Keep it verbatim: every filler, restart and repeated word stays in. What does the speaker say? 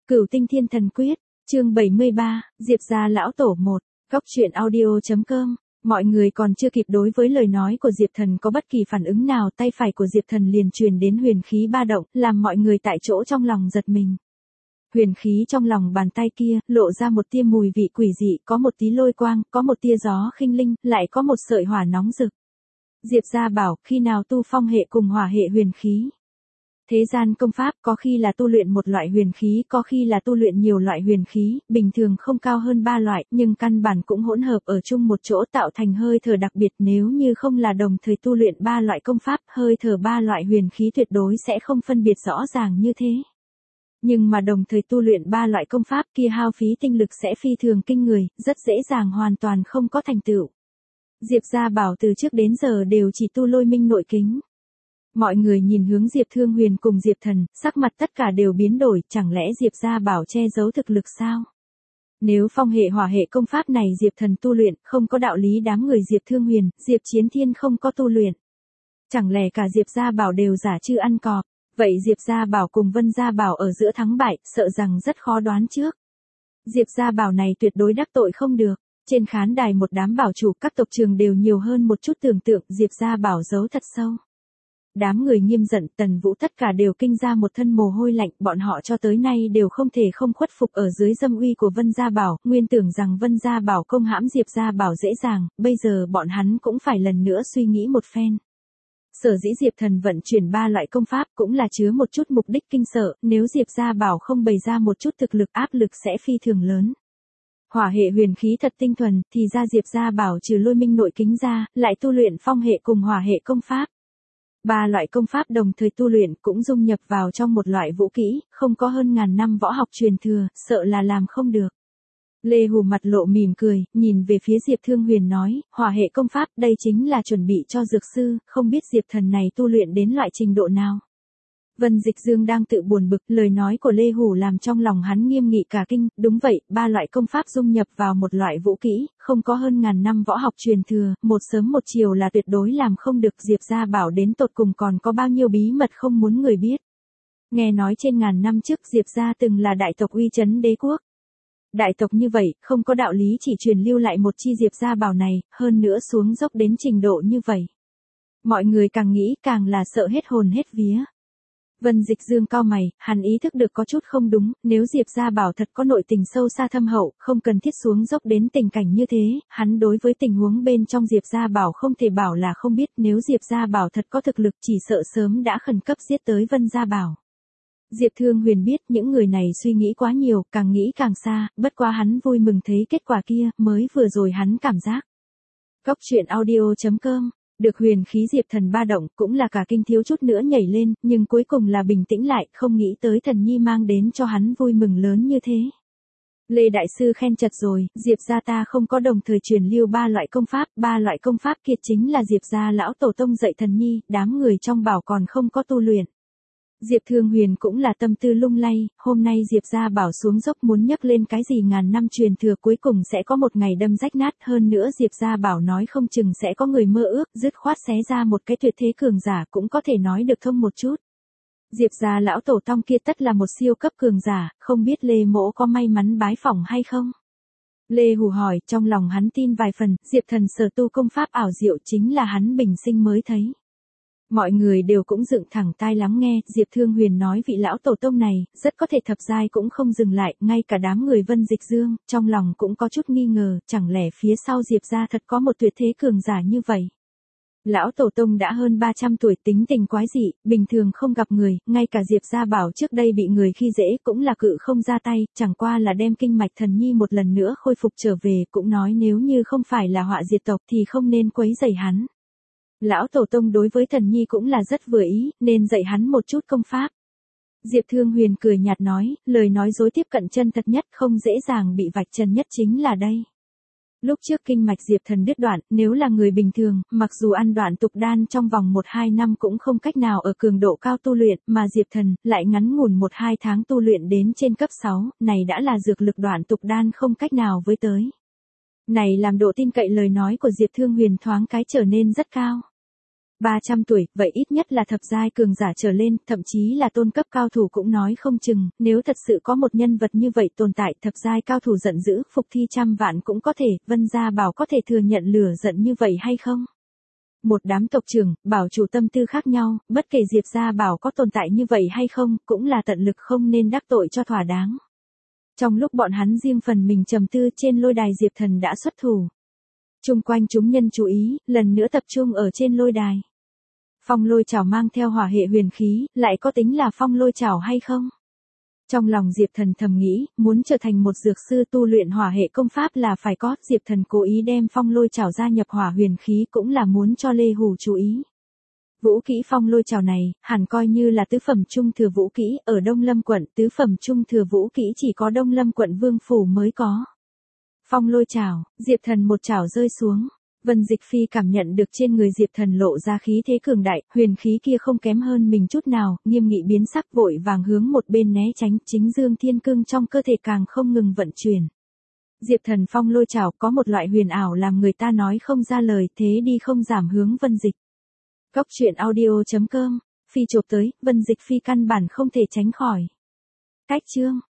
Cửu Tinh Thiên Thần Quyết, chương bảy mươi ba, Diệp gia lão tổ một, góc truyện audio.com. Mọi người còn chưa kịp đối với lời nói của Diệp Thần có bất kỳ phản ứng nào, tay phải của Diệp Thần liền truyền đến huyền khí ba động, làm mọi người tại chỗ trong lòng giật mình. Huyền khí trong lòng bàn tay kia, lộ ra một tia mùi vị quỷ dị, có một tí lôi quang, có một tia gió khinh linh, lại có một sợi hỏa nóng rực. Diệp gia bảo, khi nào tu phong hệ cùng hỏa hệ huyền khí? Thế gian công pháp có khi là tu luyện một loại huyền khí, có khi là tu luyện nhiều loại huyền khí, bình thường không cao hơn ba loại, nhưng căn bản cũng hỗn hợp ở chung một chỗ tạo thành hơi thở đặc biệt. Nếu như không là đồng thời tu luyện ba loại công pháp, hơi thở ba loại huyền khí tuyệt đối sẽ không phân biệt rõ ràng như thế. Nhưng mà đồng thời tu luyện ba loại công pháp kia hao phí tinh lực sẽ phi thường kinh người, rất dễ dàng hoàn toàn không có thành tựu. Diệp gia bảo từ trước đến giờ đều chỉ tu lôi minh nội kính. Mọi người nhìn hướng Diệp Thương Huyền cùng Diệp Thần, sắc mặt tất cả đều biến đổi, chẳng lẽ Diệp gia bảo che giấu thực lực sao? Nếu phong hệ hỏa hệ công pháp này Diệp Thần tu luyện, không có đạo lý đám người Diệp Thương Huyền, Diệp Chiến Thiên không có tu luyện. Chẳng lẽ cả Diệp gia bảo đều giả chư ăn cọp, vậy Diệp gia bảo cùng Vân gia bảo ở giữa thắng bại, sợ rằng rất khó đoán trước. Diệp gia bảo này tuyệt đối đắc tội không được. Trên khán đài một đám bảo chủ các tộc trường đều nhiều hơn một chút tưởng tượng, Diệp gia bảo giấu thật sâu. Đám người nghiêm giận, Tần Vũ tất cả đều kinh ra một thân mồ hôi lạnh, bọn họ cho tới nay đều không thể không khuất phục ở dưới dâm uy của Vân gia bảo, nguyên tưởng rằng Vân gia bảo công hãm Diệp gia bảo dễ dàng, bây giờ bọn hắn cũng phải lần nữa suy nghĩ một phen. Sở dĩ Diệp Thần vận chuyển ba loại công pháp cũng là chứa một chút mục đích kinh sợ, nếu Diệp gia bảo không bày ra một chút thực lực áp lực sẽ phi thường lớn. Hỏa hệ huyền khí thật tinh thuần, thì ra Diệp gia bảo trừ lôi minh nội kính ra, lại tu luyện phong hệ cùng hỏa hệ công pháp. Ba loại công pháp đồng thời tu luyện cũng dung nhập vào trong một loại vũ kỹ, không có hơn ngàn năm võ học truyền thừa, sợ là làm không được. Lê Hù mặt lộ mỉm cười, nhìn về phía Diệp Thương Huyền nói, hỏa hệ công pháp đây chính là chuẩn bị cho dược sư, không biết Diệp Thần này tu luyện đến loại trình độ nào. Vân Dịch Dương đang tự buồn bực, lời nói của Lê Hù làm trong lòng hắn nghiêm nghị cả kinh, đúng vậy, ba loại công pháp dung nhập vào một loại vũ kỹ, không có hơn ngàn năm võ học truyền thừa, một sớm một chiều là tuyệt đối làm không được. Diệp gia bảo đến tột cùng còn có bao nhiêu bí mật không muốn người biết. Nghe nói trên ngàn năm trước Diệp gia từng là đại tộc uy chấn đế quốc. Đại tộc như vậy, không có đạo lý chỉ truyền lưu lại một chi Diệp gia bảo này, hơn nữa xuống dốc đến trình độ như vậy. Mọi người càng nghĩ càng là sợ hết hồn hết vía. Vân Dịch Dương cau mày, hắn ý thức được có chút không đúng, nếu Diệp gia bảo thật có nội tình sâu xa thâm hậu, không cần thiết xuống dốc đến tình cảnh như thế, hắn đối với tình huống bên trong Diệp gia bảo không thể bảo là không biết, nếu Diệp gia bảo thật có thực lực chỉ sợ sớm đã khẩn cấp giết tới Vân gia bảo. Diệp Thương Huyền biết những người này suy nghĩ quá nhiều, càng nghĩ càng xa, bất quá hắn vui mừng thấy kết quả kia, mới vừa rồi hắn cảm giác. Góc truyện audio.com. Được huyền khí Diệp Thần ba động cũng là cả kinh thiếu chút nữa nhảy lên, nhưng cuối cùng là bình tĩnh lại, không nghĩ tới Thần Nhi mang đến cho hắn vui mừng lớn như thế. Lê Đại Sư khen chật rồi, Diệp gia ta không có đồng thời truyền lưu ba loại công pháp, ba loại công pháp kia chính là Diệp gia lão tổ tông dạy Thần Nhi, đám người trong bảo còn không có tu luyện. Diệp Thương Huyền cũng là tâm tư lung lay, hôm nay Diệp gia bảo xuống dốc muốn nhấc lên cái gì ngàn năm truyền thừa cuối cùng sẽ có một ngày đâm rách nát, hơn nữa Diệp gia bảo nói không chừng sẽ có người mơ ước, dứt khoát xé ra một cái tuyệt thế cường giả cũng có thể nói được thông một chút. Diệp gia lão tổ tông kia tất là một siêu cấp cường giả, không biết Lê Mỗ có may mắn bái phỏng hay không? Lê Hù hỏi, trong lòng hắn tin vài phần, Diệp Thần sở tu công pháp ảo diệu chính là hắn bình sinh mới thấy. Mọi người đều cũng dựng thẳng tai lắng nghe, Diệp Thương Huyền nói vị lão tổ tông này, rất có thể thập giai cũng không dừng lại, ngay cả đám người Vân Dịch Dương, trong lòng cũng có chút nghi ngờ, chẳng lẽ phía sau Diệp gia thật có một tuyệt thế cường giả như vậy. Lão tổ tông đã hơn ba trăm tuổi, tính tình quái dị, bình thường không gặp người, ngay cả Diệp gia bảo trước đây bị người khi dễ cũng là cự không ra tay, chẳng qua là đem kinh mạch Thần Nhi một lần nữa khôi phục trở về, cũng nói nếu như không phải là họa diệt tộc thì không nên quấy rầy hắn. Lão tổ tông đối với Thần Nhi cũng là rất vừa ý, nên dạy hắn một chút công pháp. Diệp Thương Huyền cười nhạt nói, lời nói dối tiếp cận chân thật nhất, không dễ dàng bị vạch trần nhất chính là đây. Lúc trước kinh mạch Diệp Thần đứt đoạn, nếu là người bình thường, mặc dù ăn đoạn tục đan trong vòng một hai năm cũng không cách nào ở cường độ cao tu luyện, mà Diệp Thần lại ngắn ngủn một hai tháng tu luyện đến trên cấp sáu, này đã là dược lực đoạn tục đan không cách nào với tới. Này làm độ tin cậy lời nói của Diệp Thương Huyền thoáng cái trở nên rất cao. ba trăm tuổi, vậy ít nhất là thập giai cường giả trở lên, thậm chí là tôn cấp cao thủ cũng nói không chừng, nếu thật sự có một nhân vật như vậy tồn tại, thập giai cao thủ giận dữ, phục thi trăm vạn cũng có thể, Vân Gia Bảo có thể thừa nhận lửa giận như vậy hay không? Một đám tộc trưởng, bảo chủ tâm tư khác nhau, bất kể Diệp Gia Bảo có tồn tại như vậy hay không, cũng là tận lực không nên đắc tội cho thỏa đáng. Trong lúc bọn hắn riêng phần mình trầm tư, trên lôi đài Diệp Thần đã xuất thủ. Chung quanh chúng nhân chú ý, lần nữa tập trung ở trên lôi đài. Phong lôi chảo mang theo hỏa hệ huyền khí, lại có tính là phong lôi chảo hay không? Trong lòng Diệp Thần thầm nghĩ, muốn trở thành một dược sư tu luyện hỏa hệ công pháp là phải có, Diệp Thần cố ý đem phong lôi chảo gia nhập hỏa huyền khí cũng là muốn cho Lê Hủ chú ý. Vũ kỹ phong lôi chảo này, hẳn coi như là tứ phẩm trung thừa vũ kỹ, ở Đông Lâm quận, tứ phẩm trung thừa vũ kỹ chỉ có Đông Lâm quận Vương Phủ mới có. Phong lôi chảo, Diệp Thần một chảo rơi xuống. Vân Dịch Phi cảm nhận được trên người Diệp Thần lộ ra khí thế cường đại, huyền khí kia không kém hơn mình chút nào, nghiêm nghị biến sắc vội vàng hướng một bên né tránh, chính dương thiên cương trong cơ thể càng không ngừng vận chuyển. Diệp Thần phong lôi chảo có một loại huyền ảo làm người ta nói không ra lời, thế đi không giảm hướng Vân Dịch. Góc truyện audio chấm com, Phi chộp tới, Vân Dịch Phi căn bản không thể tránh khỏi. Cách chương